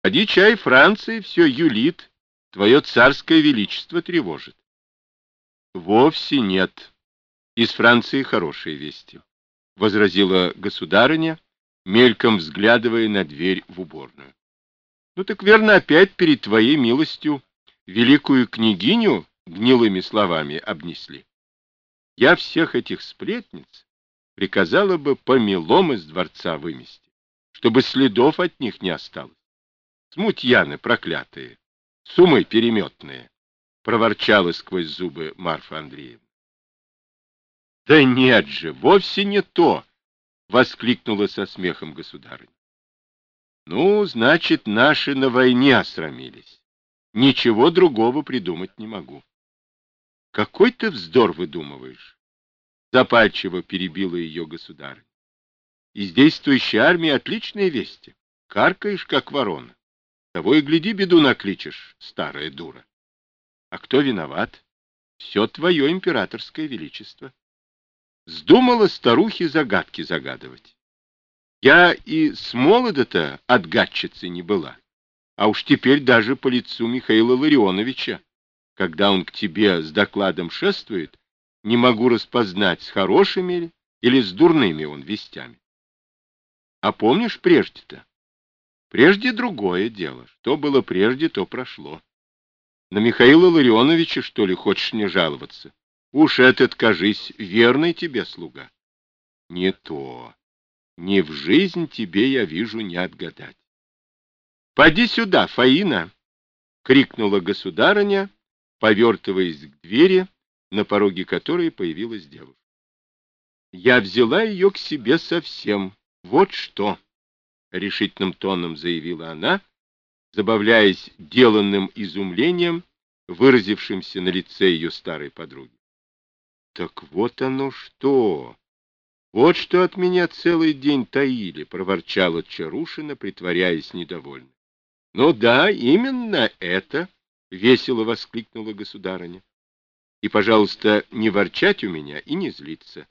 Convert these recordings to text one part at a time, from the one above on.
Поди чай, Франции все юлит, твое царское величество тревожит. Вовсе нет. Из Франции хорошие вести, — возразила государыня, мельком взглядывая на дверь в уборную. Ну так верно, опять перед твоей милостью великую княгиню гнилыми словами обнесли. Я всех этих сплетниц приказала бы помелом из дворца вымести, чтобы следов от них не осталось. Смутьяны проклятые, сумы переметные, — проворчала сквозь зубы Марфа Андреевна. — Да нет же, вовсе не то! — воскликнула со смехом государыня. — Ну, значит, наши на войне осрамились. Ничего другого придумать не могу. — Какой ты вздор выдумываешь? — запальчиво перебила ее государыня. — Из действующей армии отличные вести. Каркаешь, как ворона. Того и гляди, беду накличешь, старая дура. А кто виноват? Все твое императорское величество. Вздумала старухе загадки загадывать. Я и с молода-то отгадчицей не была. А уж теперь даже по лицу Михаила Ларионовича, когда он к тебе с докладом шествует, не могу распознать, с хорошими ли или с дурными он вестями. А помнишь прежде-то? Прежде другое дело. Что было прежде, то прошло. На Михаила Ларионовича, что ли, хочешь мне жаловаться? Уж этот, кажись, верный тебе слуга. Не то. Не в жизнь тебе, я вижу, не отгадать. — Поди сюда, Фаина! — крикнула государыня, повертываясь к двери, на пороге которой появилась девушка. — Я взяла ее к себе совсем. Вот что! — решительным тоном заявила она, забавляясь деланным изумлением, выразившимся на лице ее старой подруги. — Так вот оно что! Вот что от меня целый день таили, — проворчала Чарушина, притворяясь недовольной. — Ну да, именно это, — весело воскликнула государыня. — И, пожалуйста, не ворчать у меня и не злиться.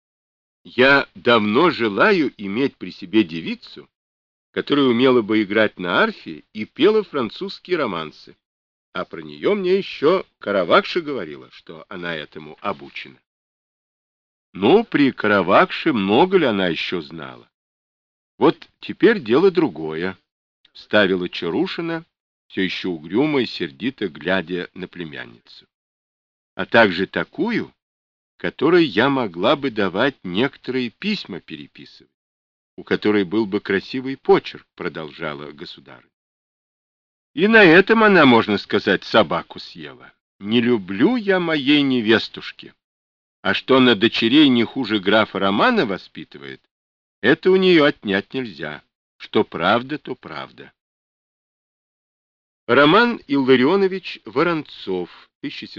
Я давно желаю иметь при себе девицу, которая умела бы играть на арфе и пела французские романсы. А про нее мне еще Каравакша говорила, что она этому обучена. Ну, при Каравакше много ли она еще знала? Вот теперь дело другое, — вставила Чарушина, все еще угрюмо и сердито глядя на племянницу. А также такую, которой я могла бы давать некоторые письма переписывать, у которой был бы красивый почерк, — продолжала государыня. И на этом она, можно сказать, собаку съела. Не люблю я моей невестушки. А что на дочерей не хуже графа Романа воспитывает, это у нее отнять нельзя. Что правда, то правда. Роман Илларионович Воронцов,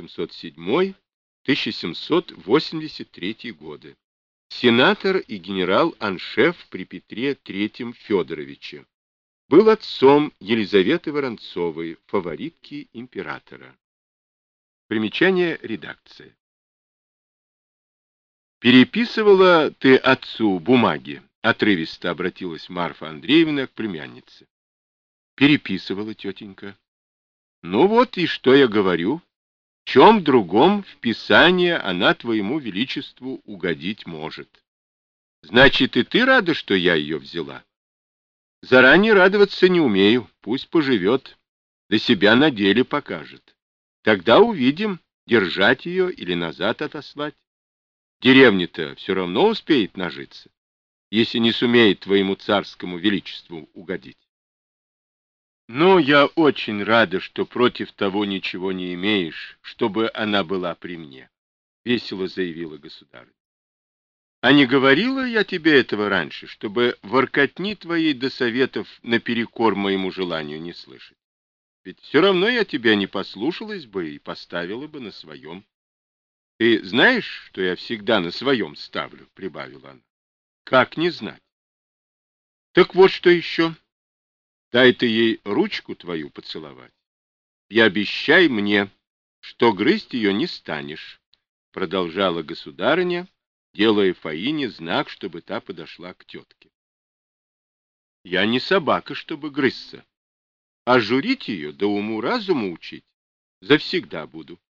1707-1783 годы. Сенатор и генерал-аншеф при Петре III Федоровиче. Был отцом Елизаветы Воронцовой, фаворитки императора. Примечание редакции. «Переписывала ты отцу бумаги?» — отрывисто обратилась Марфа Андреевна к племяннице. «Переписывала, тетенька». «Ну вот и что я говорю. В чем другом в писание она твоему величеству угодить может. Значит, и ты рада, что я ее взяла?» «Заранее радоваться не умею. Пусть поживет. До себя на деле покажет. Тогда увидим, держать ее или назад отослать. Деревня-то все равно успеет нажиться, если не сумеет твоему царскому величеству угодить. Но я очень рада, что против того ничего не имеешь, чтобы она была при мне, — весело заявила государыня. А не говорила я тебе этого раньше, чтобы воркотни твоей до советов наперекор моему желанию не слышать? Ведь все равно я тебя не послушалась бы и поставила бы на своем. Ты знаешь, что я всегда на своем ставлю, — прибавила она. Как не знать? Так вот что еще. Дай ты ей ручку твою поцеловать. И обещай мне, что грызть ее не станешь, — продолжала государыня, делая Фаине знак, чтобы та подошла к тетке. Я не собака, чтобы грызться. а журить ее да уму-разуму учить завсегда буду.